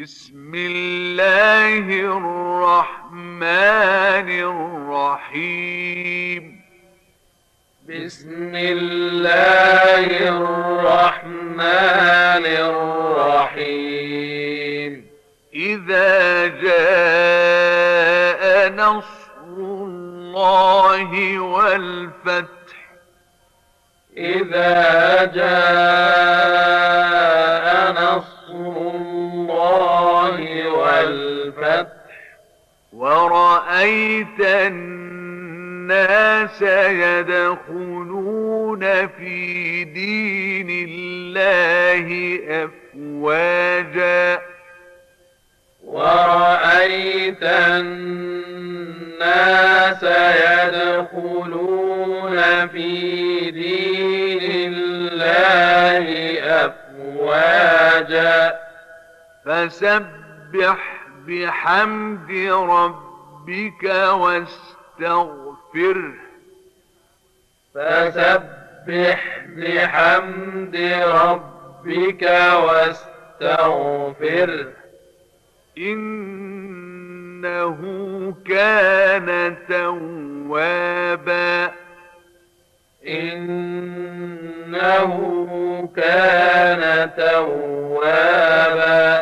بسم الله الرحمن الرحيم. بسم الله الرحمن الرحيم. إذا جاء نصر الله والفتح. إذا جاء نصر الله والفتح ورأيت الناس يدخلون في دين الله أفواجا. ورأيت الناس يدخلون في دين الله أفواجا. فسبح بحمد ربك واستغفره. فسبح بحمد ربك واستغفره. إنه كان توابا. إنه كان توابا.